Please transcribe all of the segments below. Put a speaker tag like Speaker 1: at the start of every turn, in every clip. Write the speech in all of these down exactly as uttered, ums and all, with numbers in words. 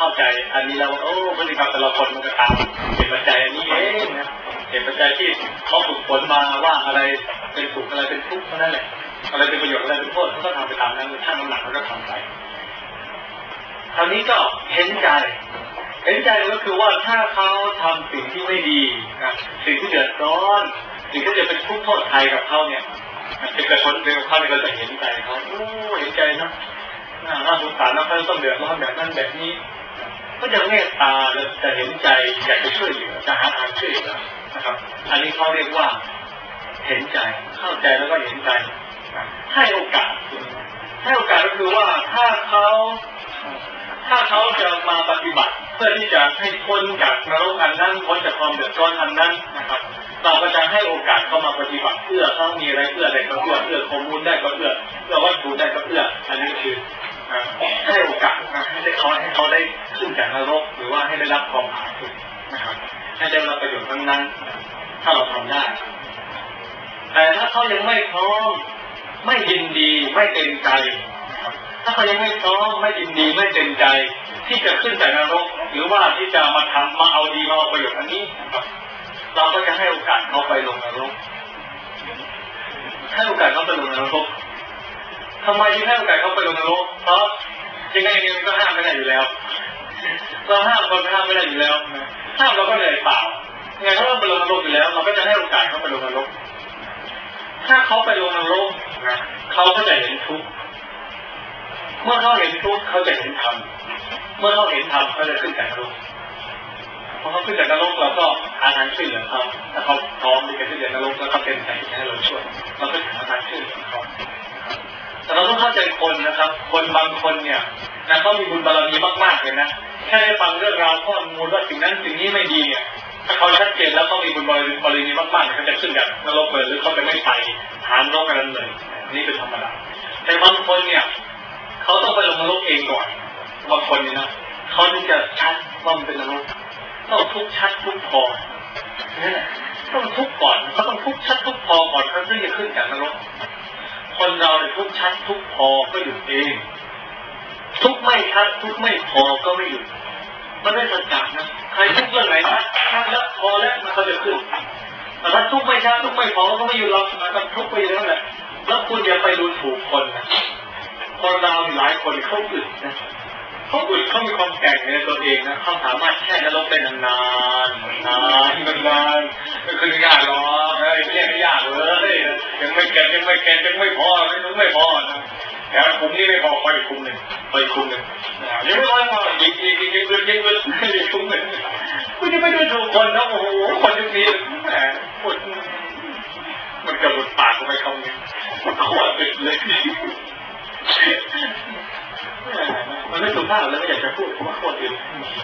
Speaker 1: เข้าใจอันนี้แล้วโอ้พฤติกรรมแต่ละคนมันก็ตามเป็นปัจจัยอันนี้เองนะเป็นปัจจัยที่เขาฝึกฝนมาว่าอะไรเป็นสุขอะไรเป็นทุกข์เท่านั้นแหละอะไรเป็นประโยชน์อะไรเป็นโทษเขาก็ทำไปตามนั้นช่างน้ำหนักเขาก็ทำไปคราวนี้ก็เห็นใจเห็นใจก็คือว่าถ้าเขาทำสิ่งที่ไม่ดีนะสิ่งที่เดือดร้อนสิ่งที่จะเป็นทุกข์โทษภัยกับเขาเนี่ยจะเกิดผลเป็นเขาเนี่ยก็จะเห็นใจเขาโอ้เห็นใจนะน่าสงสารนะเขาต้องเดือดร้อนแบบนั้นแบบนี้ก็จะเมตตาและจะเห็นใจอยากจะช่วยเหลือจะหาทางช่วยเหลือนะครับอันนี้เขาเรียกว่าเห็นใจเข้าใจแล้วก็เห็นใจให้โอกาสให้โอกาสก็คือว่าถ้าเขาถ้าเขาจะมาปฏิบัติเพื่อที่จะให้พ้นจากนรกอันนั้นพ้นจากความเดือดร้อนอันนั้นนะครับเราก็จะให้โอกาสเขามาปฏิบัติเพื่อเขามีอะไรเพื่ออะไรก็เพื่อเพื่อข้อมูลได้ก็เพื่อเพื่อวัตถุได้ก็เพื่ออันนี้คือให้โอกาสให้ได้เขาให้เขาได้ขึ้นจากนรกหรือว่าให้ได้รับความผาสุกนะครับให้ได้รับประโยชน์ทั้งนั้นถ้าเราทำได้แต่ถ้าเขายังไม่พร้อมไม่ยินดีไม่เต็มใจถ้าเขายังไม่พร้อมไม่ยินดีไม่เต็มใจที่จะขึ้นจากนรกหรือว่าที่จะมาทำมาเอาดีมาเอาประโยชน์อันนี้เราก็จะให้โอกาสเขาไปลงนรกให้โอกาสเขาไปลงนรกทำไมที่ให้โอกาสเขาไปลงนรกเพราะยังไงยังไงมันก็ห้ามไม่ได้อยู่แล้วเราห้ามคนห้ามไม่ได้อยู่แล้วห้ามเราก็เหนื่อยเปล่ายังไงเขาต้องไปลงนรกอยู่แล้วเราก็จะให้โอกาสเขาไปลงนรกถ้าเขาไปลงนรกนะเขาก็จะเห็นทุกข์เมื่อเขาเห็นทุกข์เขาจะเห็นธรรมเมื่อเขาเห็นธรรมเขาจะขึ้นจากนรกพอเขาขึ้นจากนรกเราก็หาทางช่วยเหลือเขาถ้าเขาพร้อมที่จะขึ้นจากนรกแล้วเขาเป็นใจให้เราช่วยเราก็หาทางช่วยเหลือเขาแต่เราต้องเข้าใจคนนะครับคนบางคนเนี่ยนะเขามีบุญบารมีมากๆเลยนะแค่ได้ฟังเรื่องราวข้อมูลว่าสิ่งนั้นสิ่งนี้ไม่ดีเนี่ยถ้าเขาชัดเจนแล้วเขามีบุญบารมีมากๆเขาจะขึ้นจากนรกเลยหรือเขาจะไม่ไปหานรกกันเลยนี่เป็นธรรมดาแต่บางคนเนี่ยเขาต้องไปลงนรกเองก่อนบางคนเนี่ยนะเขาถึงจะชัดว่ามันเป็นนรกต้องทุกข์ชัดทุกข์พอนี่แหละต้องทุกข์ก่อนเขาต้องทุกข์ชัดทุกข์พอก่อนเขาถึงจะขึ้นจากนรกคนเราเนี่ยทุกข์ชัดทุกข์พอก็หยุดเองทุกข์ไม่ชัดทุกข์ไม่พอก็ไม่หยุดมันไม่สัจจะนะใครทุกข์เรื่องไหนนะชัดแล้วพอแล้วมันก็จะขึ้นแต่ถ้าทุกข์ไม่ชัดทุกข์ไม่พอก็ไม่หยุดหรอกมันทุกข์ไปแล้วแหละแล้วคุณอย่าไปดูถูกคนนะคนเราหลายคนเขาอึดนะเขาอึดเขามีความแก่งในตัวเองนะเขาสามารถแช่นรกได้นานๆนานนานไม่คือยากหรอกเฮ้ยไม่ยากไม่ยากเลยยังไม่แก่ยังไม่แก่ยังไม่พอยังไม่พอนะแต่คุมนี่ไม่พอไปคุมหนึ่งไปคุมหนึ่งยังไม่พอพออีกอีกอีกอีกอีกอีกอีกคุมหนึ่งคุณจะไม่ดูถูกคนนะโอ้โหคนยุคนี้แหมพูดมันกระบุดปากก็ไม่คำนี้มันขวดติดเลยมันไม่สุภาพแล้วไม่อยากจะพูดเพราะว่าโคตรอื่น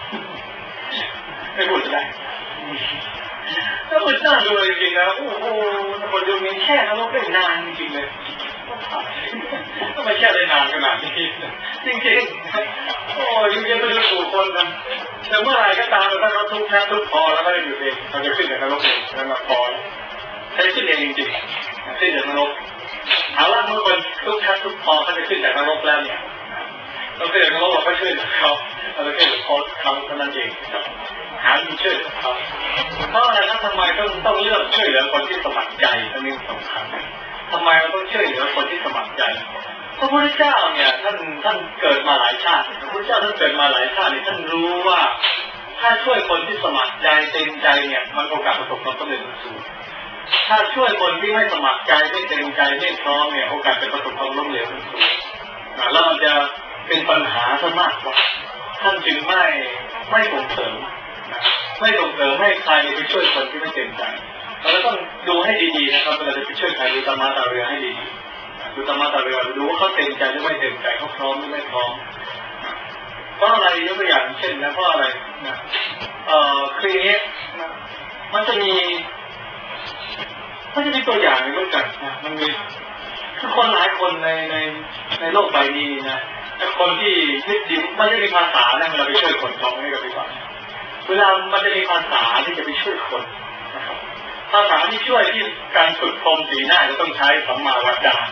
Speaker 1: ไม่พูดจะได้ถ้าพูดน่าดูจริงๆนะโอ้โหคนยุคนี้แค่นรกได้นานจริงๆเลยทำไมแค่ได้นานขนาดนี้จริงๆโอ้ยยุคนี้ไม่รู้ถูกคนนะแต่เมื่อไหร่ก็ตามถ้าเขาทุกข์แค่ทุกข์พอแล้วก็จะอยู่เองเขาจะขึ้นจากนรกเองแล้วมาพอใช้ขึ้นเองจริงๆขึ้นจากนรกเอาละเมื่อคนทุกข์แค่ทุกข์พอเขาจะขึ้นจากนรกแล้วเนี่ยเราเกิดเขาเราก็ช่วยเขาเราแค่ขอเขาเท่านั้นเองหาที่ช่วยเขาเพราะอะไรนะทำไมต้องต้องเลือกช่วยเหลือคนที่สมัครใจอันนี้สำคัญทำไมเราต้องช่วยเหลือคนที่สมัครใจพระพุทธเจ้าเนี่ยท่านท่านเกิดมาหลายชาติพระพุทธเจ้าท่านเกิดมาหลายชาติท่านรู้ว่าถ้าช่วยคนที่สมัครใจเต็มใจเนี่ยมันโอกาสประสบความสำเร็จสูงถ้าช่วยคนที่ไม่สมัครใจไม่เต็มใจไม่พร้อมเนี่ยโอกาสจะประสบความล้มเหลวสูงแล้วมันจะเป็นปัญหาซะมากกว่าท่านจึงไม่ไม่ส่งเสริมไม่ส่งเสริมให้ใครไปช่วยคนที่ไม่เต็มใจเราต้องดูให้ดีๆนะครับเวลาจะไปช่วยใครดูตามาตาเรือให้ดีดูตามาตาเรือดูว่าเขาเต็มใจหรือไม่เต็มใจเขาพร้อมหรือไม่พร้อมเพราะอะไรยกตัวอย่างเช่นนะเพราะอะไรนะเอ่อคืออย่างนี้มันจะมีมันจะมีตัวอย่างเหมือนกันนะมันมีคือคนหลายคนในในในโลกใบนี้นะแต่คนที่นิดเดียวมันจะมีภาษาเนี่ยเวลาไปช่วยคนท้องให้กับพี่ฟังเวลามันจะมีภาษาที่จะไปช่วยคนนะครับภาษาที่ช่วยที่การฝึกพรหมสีหน้าจะต้องใช้สัมมาวาจา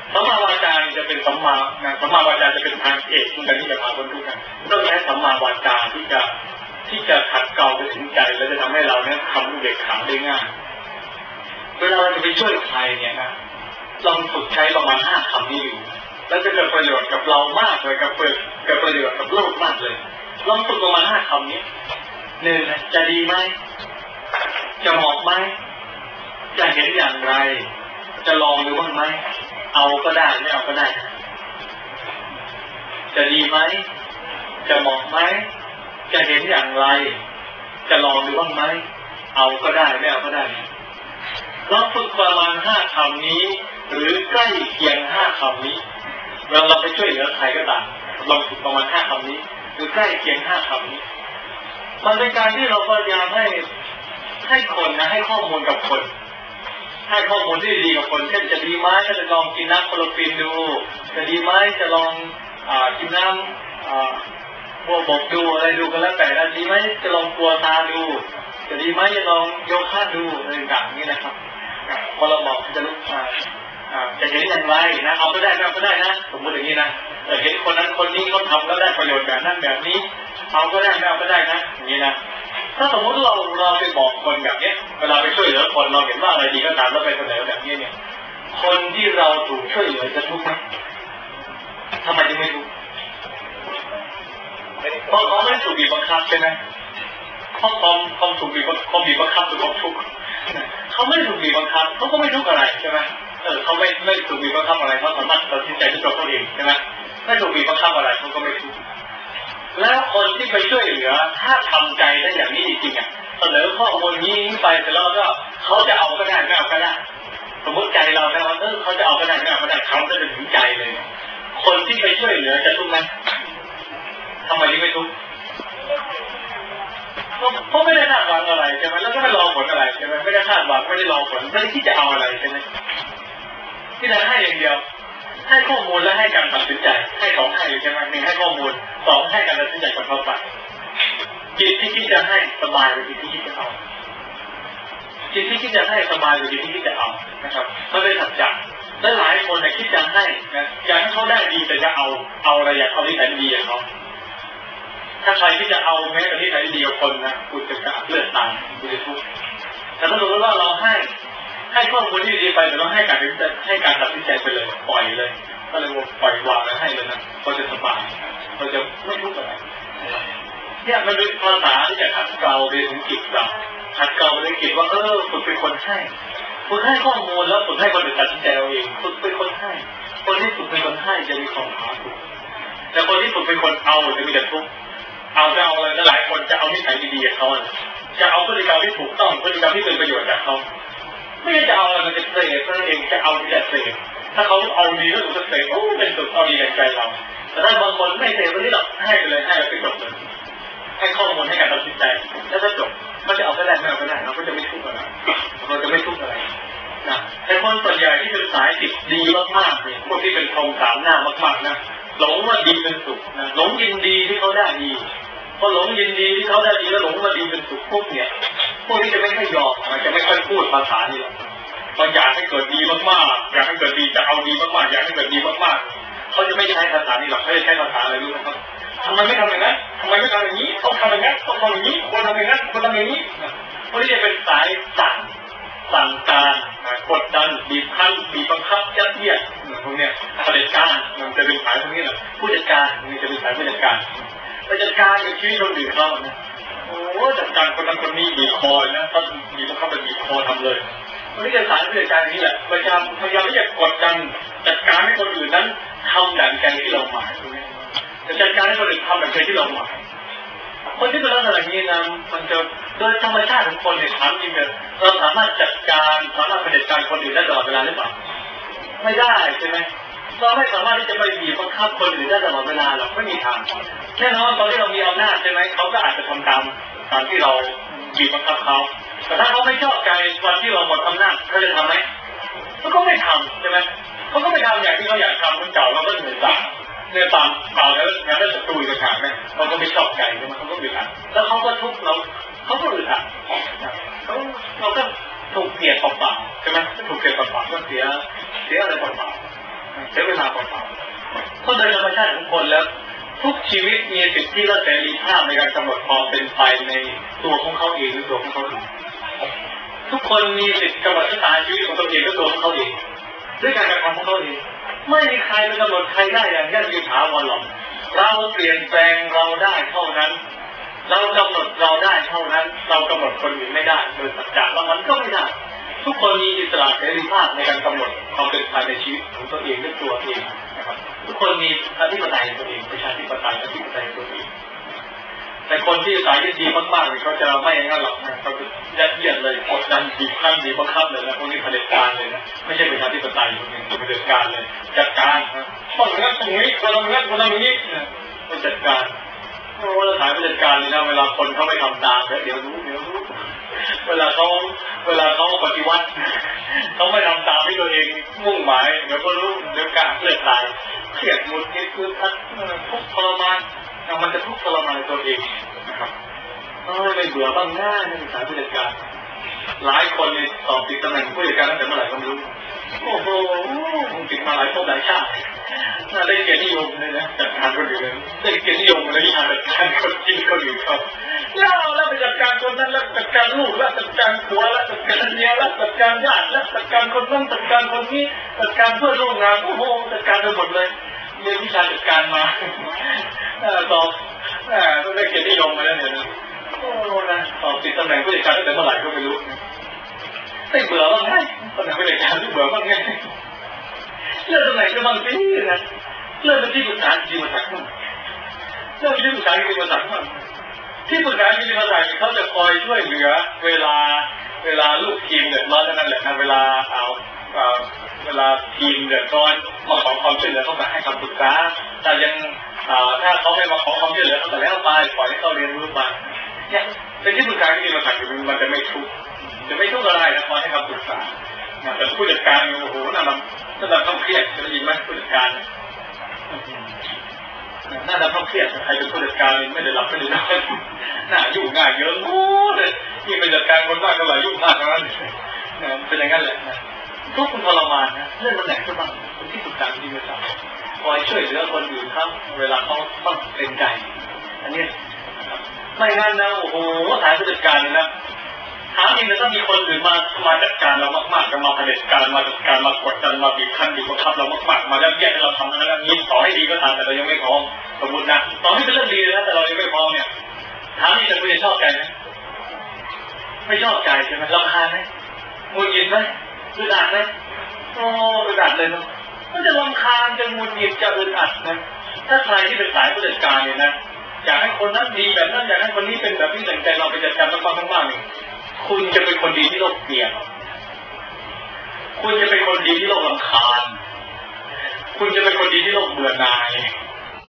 Speaker 1: สัมมาวาจาจะเป็นสัมมาสัมมาวาจาจะเป็นทางเอกเหมือนกันที่จะพาคนทุกข์กันต้องใช้สัมมาวาจาที่จะที่จะขัดเกลาไปถึงใจและจะทำให้เราเนี่ยทำเด็กขังได้ง่ายเวลาเราจะไปช่วยใครเนี่ยนะลองฝึกใช้ประมาณห้าคำนี้อยู่แล้วจะเกิดประโยชน์กับเรามากเลยกับเกิดเกิดประโยชน์กับโลกมากเลยลองฝึกประมาณห้าคำนี้หนึ่งจะดีไหมจะเหมาะไหมจะเห็นอย่างไรจะลองดูบ้างไหมเอาก็ได้ไม่เอาก็ได้จะดีไหมจะเหมาะไหมจะเห็นอย่างไรจะลองดูบ้างไหมเอาก็ได้ไม่เอาก็ได้ลองฝึกประมาณห้าคำนี้หรือใกล้เคียงห้าคำนี้เราเราไปช่วยเหลือใครก็ตามลองฝึกประมาณห้าคำนี้หรือใกล้เคียงห้าคำนี้มันเป็นการที่เราพยายามให้ให้คนนะให้ข้อมูลกับคนให้ข้อมูลที่ดีกับคนเช่นจะดีไหมถ้าจะลองกินน้ำโคโลฟินดูจะดีไหมจะลองอ่ากินน้ำอ่าบัวบกดูอะไรดูกันแล้วแต่ละดีไหมจะลองกลัวตาดูจะดีไหมจะลองโยคะดูอะไรต่างๆนี่นะครับพอเราบอกจะรู้อ่าอ่าจะเห็นอย่างไรนะเอาก็ได้ไม่เอาก็ได้นะสมมติอย่างนี้นะเห็นคนนั้นคนนี้เขาทำแล้วได้ประโยชน์แบบนั้นแบบนี้เอาก็ได้ไม่เอาก็ได้นะอย่างนี้นะถ้าสมมติเราเราไปบอกคนแบบนี้เวลาไปช่วยเหลือคนเราเห็นว่าอะไรดีก็ตามแล้วไปเสนอแบบนี้เนี่ยคนที่เราถูกช่วยเหลือจะทุกข์ไหมทำไมจึงไม่ทุกข์เพราะเขาไม่ถูกบีบบังคับใช่ไหมเพราะความความถูกบีบความบีบบังคับคือความทุกข์เขาไม่ถูกบีบบังคับเขาก็ไม่ทุกข์อะไรใช่ไหมเออเขาไม่ไม่ถูกบีบบังคับอะไรเขาสามารถตัดสินใจด้วยตัวเขาเองใช่ไหมไม่ถูกบีบบังคับอะไรเขาก็ไม่ทุกข์แล้วคนที่ไปช่วยเหลือถ้าทำใจได้อย่างนี้จริงๆอ่ะเสนอข้อมูลนี้ไปเสร็จแล้วก็เขาจะเอาก็ได้ไม่เอาก็ได้สมมติใจเราแล้วว่าเออเขาจะเอาก็ได้ไม่เอาก็ได้เขาจะถึงใจเลยคนที่ไปช่วยเหลือจะทุกข์ไหมทำไมไม่ทุกข์เพราะไม่ได้คาดหวังอะไรใช่ไหมแล้วก็ไม่รอผลอะไรใช่ไหมไม่ได้คาดหวังไม่ได้รอผลไม่ได้ที่จะเอาอะไรใช่ไหมที่จะให้อย่างเดียวให้ข้อมูลและให้การตัดสินใจให้สองให้ใช่ไหมหนึ่งให้ข้อมูลสองให้การตัดสินใจกับเขาไปจิตที่คิดจะให้สบายกว่าจิตที่คิดจะเอาจิตที่คิดจะให้สบายกว่าจิตที่คิดจะเอานะครับมันเป็นสัจจะและหลายคนเนี่ยคิดจะให้นะอยากให้เขาได้ดีแต่จะเอาเอาอะไรอยากเอาที่ไหนดีอย่างเขาถ้าใครที่จะเอาแม้แต่ที่ไหนดีกับคนนะคุณจะกระอักเลือดตายคุณจะทุกข์แต่ถ้าสมมติว่าเราให้ให้ข้อมูลที่ดีไปแต่เราให้การตัดสินใจให้การตัดสินใจไปเลยปล่อยเลยก็เลยว่าปล่อยวางแล้วให้เลยนะเราจะสบายเราจะไม่ทุกข์อะไรเนี่ยมันเป็นภาษาที่จะขัดเกลาไปถึงจิตเราขัดเกลาไปถึงจิตว่าเออฝึกเป็นคนให้ฝึกให้ข้อมูลแล้วฝึกให้คนอื่นตัดสินใจเอาเองฝึกเป็นคนให้คนที่ฝึกเป็นคนให้จะมีความผาสุกแต่คนที่ฝึกเป็นคนเอาจะมีแต่ทุกข์เอาจะเอาอะไรหลายคนจะเอานิสัยดีๆกับเขาจะเอาพฤติกรรมที่ถูกต้องพฤติกรรมที่เป็นประโยชน์จากเขาไม่ได้จะเอาอะไรมันจะเสพนั่นเองจะเอาที่จะเสพถ้าเขาเอาดีก็ถูกเสพโอ้เป็นสุดเอาดีในใจเราแต่ถ้าบางคนไม่เสพวันนี้เราให้ไปเลยให้ไปจบเลยให้ข้อมูลให้การตัดสินใจแล้วก็จบไม่จะเอาก็ได้ไม่เอาก็ได้เราก็จะไม่ทุกข์อะไรเราจะไม่ทุกข์อะไรนะแต่คนส่วนใหญ่ที่เป็นสายติดดีมากๆเนี่ยพวกที่เป็นทองสามหน้ามากๆนะหลงว่าดีเป็นสุขนะหลงยินดีที่เขาได้ดีพอหลงยินดีที่เขาได้ดีแล้วหลงว่าดีเป็นสุขพวกเนี่ยพวกนี้จะไม่ค่อยยอมนะจะไม่ค่อยพูดภาษานี่หรอกบางอย่างให้เกิดดีมากๆอยากให้เกิดดีจะเอาดีมากๆอยากให้เกิดดีมากๆเขาจะไม่ใช้ภาษานี่หรอกเขาจะใช้ภาษาอะไรรู้ไหมครับทำไมไม่ทำอย่างนั้นทำไมไม่ทำอย่างนี้ต้องทำอย่างนั้นต้องทำอย่างนี้ควรทำอย่างนั้นควรทำอย่างนี้พวกนี้จะเป็นสายสั่งสั่งการกดดันบีบคั้นบีบบังคับยัดเยียดพวกเนี้ยเผด็จการมันจะเป็นสายพวกนี้แหละผู้จัดการนี่จะเป็นสายผู้จัดการไปจัดการกับชีวิตคนอื่นเขานะโอ้จัดการคนนั้นคนนี้บีบคอนะถ้าบีบบังคับไปบีบคอทำเลยวันนี้จะสายผู้จัดการนี้แหละพยายามพยายามที่จะกดดันจัดการให้คนอื่นนั้นทำอย่างใจที่เราหมายตรงนี้จะจัดการให้คนอื่นทำอย่างใจที่เราหมายคนที่เป็นลักษณะนี้นะมันจะโดยธรรมชาติของคนเนี่ยถามจริงเลยเราสามารถจัดการสามารถเผด็จการคนอื่นได้ตลอดเวลาหรือเปล่าไม่ได้ใช่ไหมเราไม่สามารถที่จะไปบีบบังคับคนอื่นได้ตลอดเวลาหรอกไม่มีทางแน่นอนตอนที่เรามีอำนาจใช่ไหมเขาก็อาจจะทำตามตามที่เราบีบบังคับเขาแต่ถ้าเขาไม่ชอบใจวันที่เราหมดอำนาจเขาจะทำไหมเขาก็ไม่ทำใช่ไหมเขาก็ไม่ทำอย่างที่เขาอยากทำคนเก่าเราก็เหนื่อยตามเนี่ยตามเก่าแล้วงานได้ศัตรูอีกต่างเนี่ยเราก็ไม่ชอบใจใช่ไหมเขาก็อึดอัดแล้วเขาก็ทุกข์เราเขาก็อึดอัดเขาเราก็ถูกเกลียดเปล่าๆใช่ไหมถูกเกลียดเปล่าๆก็เสียเสียอะไรเปล่าๆเสียเวลาเปล่าๆเพราะโดยธรรมชาติของคนแล้วทุกชีวิตมีสิทธิและเสรีภาพในการกำหนดความเป็นไปในตัวของเขาเองหรือตัวของเขาเองทุกคนมีสิทธิกำหนดชะตาชีวิตของตัวเองและตัวของเขาเองด้วยการกระทำของเขาเองไม่มีใครไปกำหนดใครได้อย่างยั่งยืนถาวรหรอกเราเปลี่ยนแปลงเราได้เท่านั้นเรากำหนดเราได้เท่านั้นเรากำหนดคนอื่นไม่ได้โดยสัจจะแล้วมันก็ไม่ได้ทุกคนมีอิสระเสรีภาพในการกำหนดความเป็นไปในชีวิตของตัวเองด้วยตัวเองนะครับทุกคนมีอธิปไตยตัวเองประชาธิปไตยอธิปไตยตัวเองแต่คนที่สายดีมากๆเนี่ยเขาจะไม่อย่างนั้นหรอกเขาจะยัดเยียดเลยกดดันบีบคั้นบีบบังคับเลยนะพวกนี้เผด็จการเลยนะไม่ใช่ประชาธิปไตยอย่างนี้เผด็จการเลยจัดการนะต้องงั้นตรงนี้คนละงั้นคนละนี้ไม่จัดการโอ้เราถ่ายเผด็จการเลยนะเวลาคนเขาไม่ทำตามเดี๋ยวรู้เดี๋ยวรู้เวลาเขาเวลาเขาปฏิวัติเขาไม่ทำตามที่ตัวเองมุ่งหมายเดี๋ยวก็รู้เดี๋ยวการเลือดตายเครียดหมดนี่คือทัดทุกทรมานมันจะทุกทรมานตัวเองนะครับไม่เบื่อบ้างง่ายในสายผู้จัดการหลายคนในสอบติดตำแหน่งผู้จัดการตั้งแต่เมื่อไหร่ก็ไม่รู้โอ้โหติดมาหลายภพหลายชาติน่าได้เกียรตินิยมเลยนะจัดการคนอื่นได้เกียรตินิยมเลยที่จัดการคนที่คนอื่นเขาแล้วแล้วไปจัดการคนนั้นแล้วจัดการลูกแล้วจัดการผัวแล้วจัดการเมียแล้วจัดการญาติแล้วจัดการคนนั้นจัดการคนนี้จัดการเพื่อนร่วมงานโอ้โหจัดการไปหมดเลยเรียนวิชาจัดการมาสอบต้องได้เกียรตินิยมมาแล้วเนี่ยนะโอ้นะสอบติดตำแหน่งผู้จัดการตั้งแต่เมื่อไหร่ก็ไม่รู้ไม่เบื่อบ้างไงตำแหน่งผู้จัดการไม่เบื่อบ้างไงเรื่องตำแหน่งก็บางทีนะเรื่องเป็นที่ปรึกษาจริงมาสักหน่อยเรื่องที่ปรึกษาจริงมาสักหน่อยที่ปรึกษาจริงมาสักเขาจะคอยช่วยเหลือเวลาเวลาลูกทีมเดือดร้อนนั่นแหละนะเวลาเอาเวลาทีมเดือดร้อนมาขอความช่วยเหลือเขาจะให้คำปรึกษาแต่ยังถ้าเขาไม่มาขอความช่วยเหลือเขาแต่แล้วไปปล่อยให้เขาเรียนรู้ไปเนี่ยเป็นที่ปรึกษาที่มาสักมันจะไม่ทุกข์จะไม่ทุกข์อะไรนะคอยให้คำปรึกษาแต่ผู้จัดการโอ้โหน่ามันน่าจะต้องเครียดจะได้ยินไหมผู้จัดการน่าจะต้องเครียดใครเป็นผู้จัดการไม่ได้หลับไม่ได้นอนน่ายุ่งง่ายเยอะโอ้เลยที่เป็นจัดการคนมากเท่าไหร่ยุ่งมากเท่านั้นเป็นอย่างนั้นแหละนะทุกคนทรมานนะเรื่องตำแหน่งขึ้นมาเป็นที่ปรึกษาที่มาจากคอยช่วยเหลือคนอื่นครับเวลาเขาต้องเกรงใจอันนี้ไม่งั้นนะโอ้โหสายผู้จัดการเลยนะถามจริงนะถ้ามีคนอื่นมามาจัดการเรามากๆจะมาเผด็จการมาจัดการมากดดันมาบีบคั้นบีบบังคับเรามากๆมาแล้วแยกให้เราทำอะไรนี้ต่อให้ดีก็ตามแต่เรายังไม่พร้อมสมมตินะต่อให้เป็นเรื่องดีนะแต่เรายังไม่พร้อมเนี่ยถามจริงจะคุณจะชอบใจไหมไม่ชอบใจใช่ไหมรำคาญไหมมุนยินไหมอึดอัดไหมโอ้อึดอัดเลยนะมันจะรำคาญจะมุนยินจะอึดอัดนะถ้าใครที่เป็นสายผู้จัดการเนี่ยนะอยากให้คนนั้นดีแบบนั้นอยากให้คนนี้เป็นแบบนี้แต่ใจเราไปจัดการมันฟังมากๆเนี่ยคุณจะเป็นคนดีที่โลกเกลียดคุณจะเป็นคนดีที่โลกรำคาญคุณจะเป็นคนดีที่โลกเบื่อหน่าย